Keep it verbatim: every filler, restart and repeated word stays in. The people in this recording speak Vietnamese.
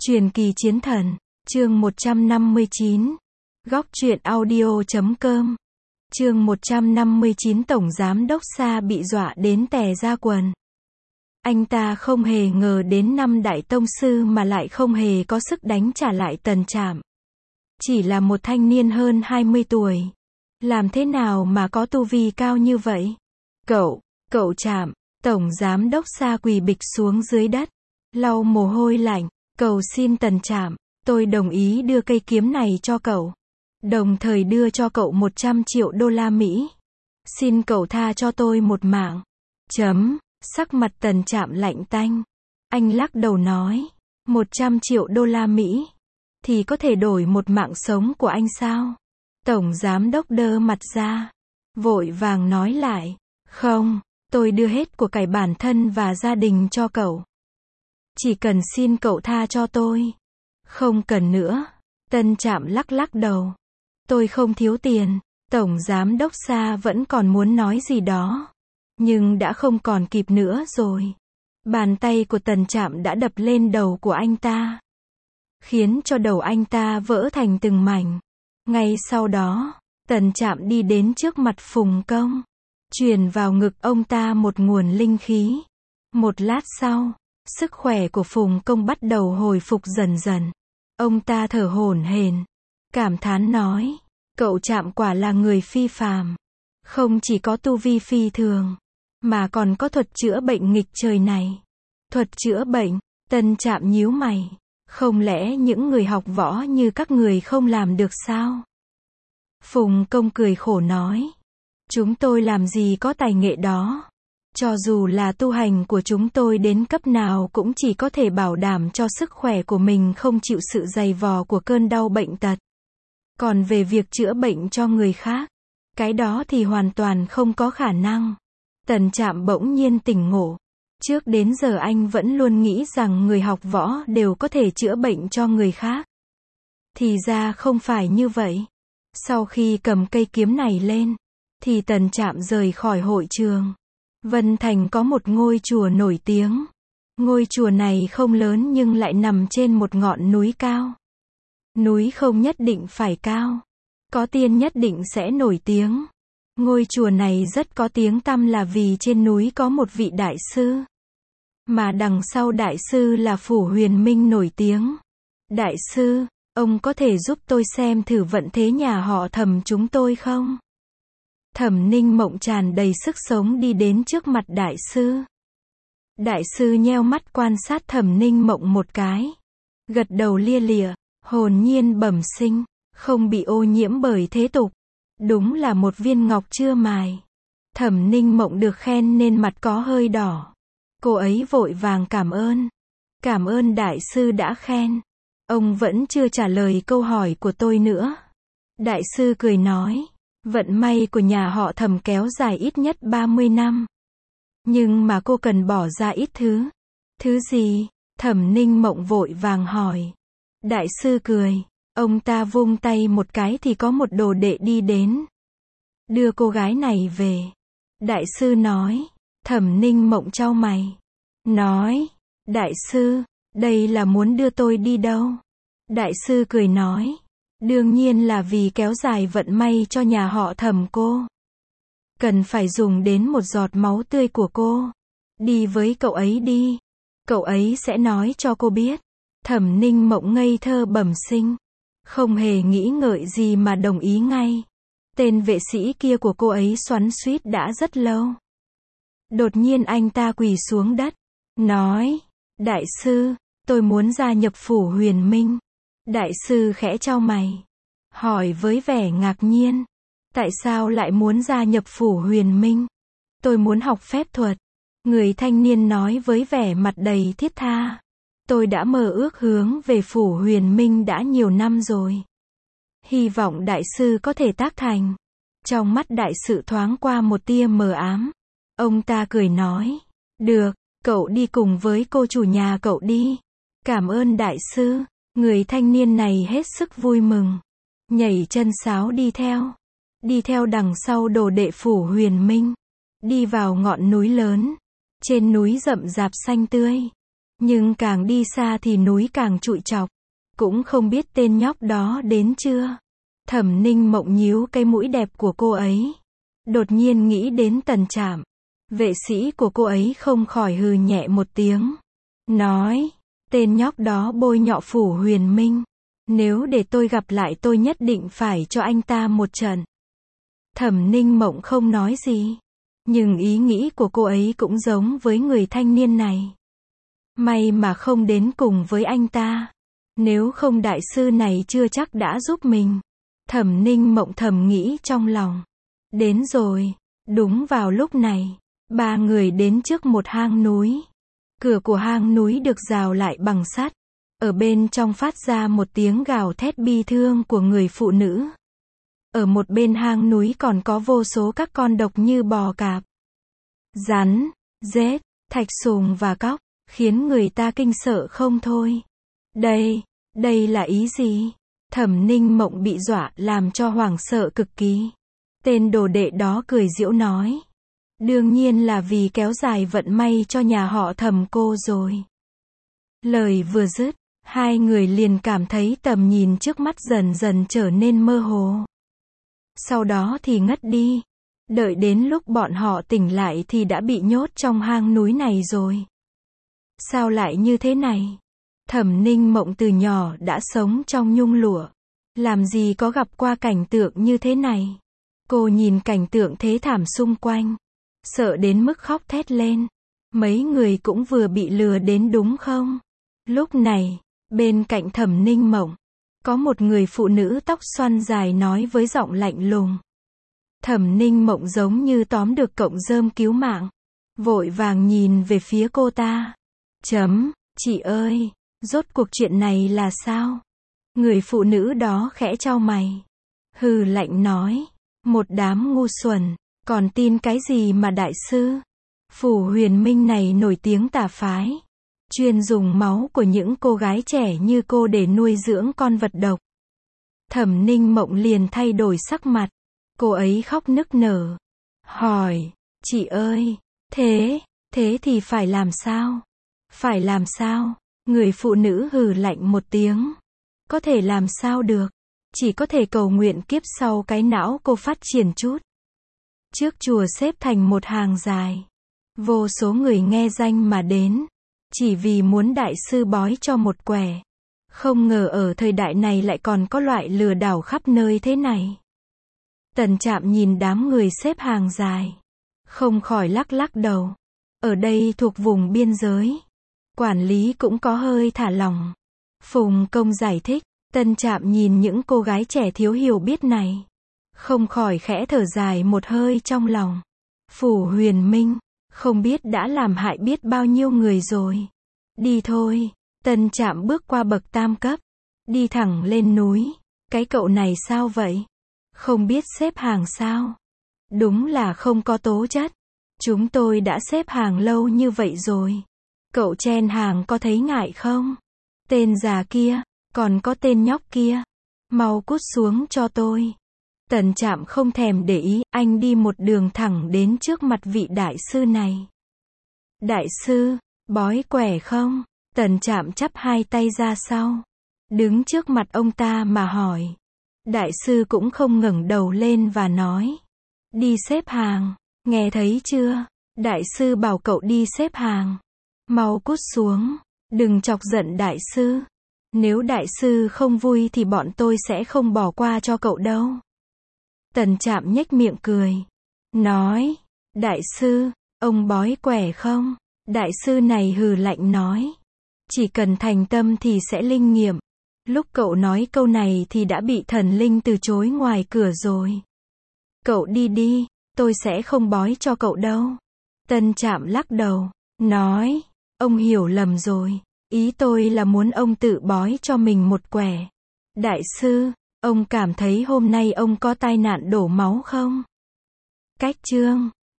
Truyền kỳ chiến thần, chương một trăm năm mươi chín. Góc truyện audio chấm com. Chương một trăm năm mươi chín Tổng Giám Đốc Sa bị dọa đến tè ra quần. Anh ta không hề ngờ đến năm đại tông sư mà lại không hề có sức đánh trả lại Tần Trạm. Chỉ là một thanh niên hơn hai mươi tuổi. Làm thế nào mà có tu vi cao như vậy? Cậu, cậu Trạm, Tổng Giám Đốc Sa quỳ bịch xuống dưới đất, lau mồ hôi lạnh, cầu xin Tần Trạm, tôi đồng ý đưa cây kiếm này cho cậu. Đồng thời đưa cho cậu một trăm triệu đô la Mỹ. Xin cậu tha cho tôi một mạng. Chấm, sắc mặt Tần Trạm lạnh tanh. Anh lắc đầu nói, một trăm triệu đô la Mỹ, thì có thể đổi một mạng sống của anh sao? Tổng Giám Đốc đơ mặt ra, vội vàng nói lại, không, tôi đưa hết của cải bản thân và gia đình cho cậu. Chỉ cần xin cậu tha cho tôi. Không cần nữa. Tần Trạm lắc lắc đầu. Tôi không thiếu tiền. Tổng Giám Đốc Sa vẫn còn muốn nói gì đó, nhưng đã không còn kịp nữa rồi. Bàn tay của Tần Trạm đã đập lên đầu của anh ta, khiến cho đầu anh ta vỡ thành từng mảnh. Ngay sau đó, Tần Trạm đi đến trước mặt Phùng Công, truyền vào ngực ông ta một nguồn linh khí. Một lát sau, sức khỏe của Phùng Công bắt đầu hồi phục dần dần. Ông ta thở hổn hển, cảm thán nói, cậu Trạm quả là người phi phàm. Không chỉ có tu vi phi thường, mà còn có thuật chữa bệnh nghịch trời này. Thuật chữa bệnh? Tần Trạm nhíu mày. Không lẽ những người học võ như các người không làm được sao? Phùng Công cười khổ nói, chúng tôi làm gì có tài nghệ đó. Cho dù là tu hành của chúng tôi đến cấp nào cũng chỉ có thể bảo đảm cho sức khỏe của mình không chịu sự dày vò của cơn đau bệnh tật. Còn về việc chữa bệnh cho người khác, cái đó thì hoàn toàn không có khả năng. Tần Trạm bỗng nhiên tỉnh ngộ. Trước đến giờ anh vẫn luôn nghĩ rằng người học võ đều có thể chữa bệnh cho người khác. Thì ra không phải như vậy. Sau khi cầm cây kiếm này lên, thì Tần Trạm rời khỏi hội trường. Vân Thành có một ngôi chùa nổi tiếng. Ngôi chùa này không lớn nhưng lại nằm trên một ngọn núi cao. Núi không nhất định phải cao. Có tiên nhất định sẽ nổi tiếng. Ngôi chùa này rất có tiếng tăm là vì trên núi có một vị đại sư. Mà đằng sau đại sư là Phủ Huyền Minh nổi tiếng. Đại sư, ông có thể giúp tôi xem thử vận thế nhà họ Thẩm chúng tôi không? Thẩm Ninh Mộng tràn đầy sức sống đi đến trước mặt đại sư. Đại sư nheo mắt quan sát Thẩm Ninh Mộng một cái. Gật đầu lia lịa, hồn nhiên bẩm sinh, không bị ô nhiễm bởi thế tục. Đúng là một viên ngọc chưa mài. Thẩm Ninh Mộng được khen nên mặt có hơi đỏ. Cô ấy vội vàng cảm ơn. Cảm ơn đại sư đã khen. Ông vẫn chưa trả lời câu hỏi của tôi nữa. Đại sư cười nói, vận may của nhà họ Thẩm kéo dài ít nhất ba mươi năm. Nhưng mà cô cần bỏ ra ít thứ. Thứ gì? Thẩm Ninh Mộng vội vàng hỏi. Đại sư cười. Ông ta vung tay một cái thì có một đồ đệ đi đến. Đưa cô gái này về. Đại sư nói. Thẩm Ninh Mộng chau mày. Nói. Đại sư, đây là muốn đưa tôi đi đâu? Đại sư cười nói. Đương nhiên là vì kéo dài vận may cho nhà họ Thẩm cô. Cần phải dùng đến một giọt máu tươi của cô. Đi với cậu ấy đi. Cậu ấy sẽ nói cho cô biết. Thẩm Ninh Mộng ngây thơ bẩm sinh. Không hề nghĩ ngợi gì mà đồng ý ngay. Tên vệ sĩ kia của cô ấy xoắn xuýt đã rất lâu. Đột nhiên anh ta quỳ xuống đất. Nói. Đại sư, tôi muốn gia nhập Phủ Huyền Minh. Đại sư khẽ chau mày. Hỏi với vẻ ngạc nhiên. Tại sao lại muốn gia nhập Phủ Huyền Minh? Tôi muốn học phép thuật. Người thanh niên nói với vẻ mặt đầy thiết tha. Tôi đã mơ ước hướng về Phủ Huyền Minh đã nhiều năm rồi. Hy vọng đại sư có thể tác thành. Trong mắt đại sư thoáng qua một tia mờ ám. Ông ta cười nói. Được, cậu đi cùng với cô chủ nhà cậu đi. Cảm ơn đại sư. Người thanh niên này hết sức vui mừng. Nhảy chân sáo đi theo. Đi theo đằng sau đồ đệ Phủ Huyền Minh. Đi vào ngọn núi lớn. Trên núi rậm rạp xanh tươi. Nhưng càng đi xa thì núi càng trụi trọc. Cũng không biết tên nhóc đó đến chưa. Thẩm Ninh Mộng nhíu cái mũi đẹp của cô ấy. Đột nhiên nghĩ đến Tần Trạm. Vệ sĩ của cô ấy không khỏi hừ nhẹ một tiếng. Nói, tên nhóc đó bôi nhọ Phủ Huyền Minh. Nếu để tôi gặp lại tôi nhất định phải cho anh ta một trận. Thẩm Ninh Mộng không nói gì. Nhưng ý nghĩ của cô ấy cũng giống với người thanh niên này. May mà không đến cùng với anh ta. Nếu không đại sư này chưa chắc đã giúp mình. Thẩm Ninh Mộng thầm nghĩ trong lòng. Đến rồi. Đúng vào lúc này, ba người đến trước một hang núi. Cửa của hang núi được rào lại bằng sắt. Ở bên trong phát ra một tiếng gào thét bi thương của người phụ nữ. Ở một bên hang núi còn có vô số các con độc như bò cạp, rắn, rết, thạch sùng và cóc, khiến người ta kinh sợ không thôi. Đây, đây là ý gì? Thẩm Ninh Mộng bị dọa làm cho hoảng sợ cực kỳ. Tên đồ đệ đó cười giễu nói. Đương nhiên là vì kéo dài vận may cho nhà họ Thẩm cô rồi. Lời vừa dứt, hai người liền cảm thấy tầm nhìn trước mắt dần dần trở nên mơ hồ. Sau đó thì ngất đi. Đợi đến lúc bọn họ tỉnh lại thì đã bị nhốt trong hang núi này rồi. Sao lại như thế này? Thẩm Ninh Mộng từ nhỏ đã sống trong nhung lụa. Làm gì có gặp qua cảnh tượng như thế này. Cô nhìn cảnh tượng thế thảm xung quanh. Sợ đến mức khóc thét lên. Mấy người cũng vừa bị lừa đến đúng không? Lúc này, bên cạnh Thẩm Ninh Mộng, có một người phụ nữ tóc xoăn dài nói với giọng lạnh lùng. Thẩm Ninh Mộng giống như tóm được cọng rơm cứu mạng. Vội vàng nhìn về phía cô ta. Chấm, chị ơi, rốt cuộc chuyện này là sao? Người phụ nữ đó khẽ chau mày. Hừ lạnh nói. Một đám ngu xuẩn, còn tin cái gì mà đại sư? Phủ Huyền Minh này nổi tiếng tà phái. Chuyên dùng máu của những cô gái trẻ như cô để nuôi dưỡng con vật độc. Thẩm Ninh Mộng liền thay đổi sắc mặt. Cô ấy khóc nức nở. Hỏi, chị ơi, thế, thế thì phải làm sao? Phải làm sao? Người phụ nữ hừ lạnh một tiếng. Có thể làm sao được? Chỉ có thể cầu nguyện kiếp sau cái não cô phát triển chút. Trước chùa xếp thành một hàng dài. Vô số người nghe danh mà đến. Chỉ vì muốn đại sư bói cho một quẻ. Không ngờ ở thời đại này lại còn có loại lừa đảo khắp nơi thế này. Tần Trạm nhìn đám người xếp hàng dài. Không khỏi lắc lắc đầu. Ở đây thuộc vùng biên giới. Quản lý cũng có hơi thả lỏng. Phùng Công giải thích. Tần Trạm nhìn những cô gái trẻ thiếu hiểu biết này. Không khỏi khẽ thở dài một hơi trong lòng. Phủ Huyền Minh, không biết đã làm hại biết bao nhiêu người rồi. Đi thôi. Tần Trạm bước qua bậc tam cấp. Đi thẳng lên núi. Cái cậu này sao vậy? Không biết xếp hàng sao? Đúng là không có tố chất. Chúng tôi đã xếp hàng lâu như vậy rồi. Cậu chen hàng có thấy ngại không? Tên già kia, còn có tên nhóc kia. Mau cút xuống cho tôi. Tần Trạm không thèm để ý, anh đi một đường thẳng đến trước mặt vị đại sư này. Đại sư, bói quẻ không? Tần Trạm chắp hai tay ra sau. Đứng trước mặt ông ta mà hỏi. Đại sư cũng không ngẩng đầu lên và nói. Đi xếp hàng, nghe thấy chưa? Đại sư bảo cậu đi xếp hàng. Mau cút xuống, đừng chọc giận đại sư. Nếu đại sư không vui thì bọn tôi sẽ không bỏ qua cho cậu đâu. Tần Trạm nhếch miệng cười. Nói, đại sư, ông bói quẻ không? Đại sư này hừ lạnh nói. Chỉ cần thành tâm thì sẽ linh nghiệm. Lúc cậu nói câu này thì đã bị thần linh từ chối ngoài cửa rồi. Cậu đi đi, tôi sẽ không bói cho cậu đâu. Tần Trạm lắc đầu, nói, ông hiểu lầm rồi. Ý tôi là muốn ông tự bói cho mình một quẻ. Đại sư, ông cảm thấy hôm nay ông có tai nạn đổ máu không? Cách chương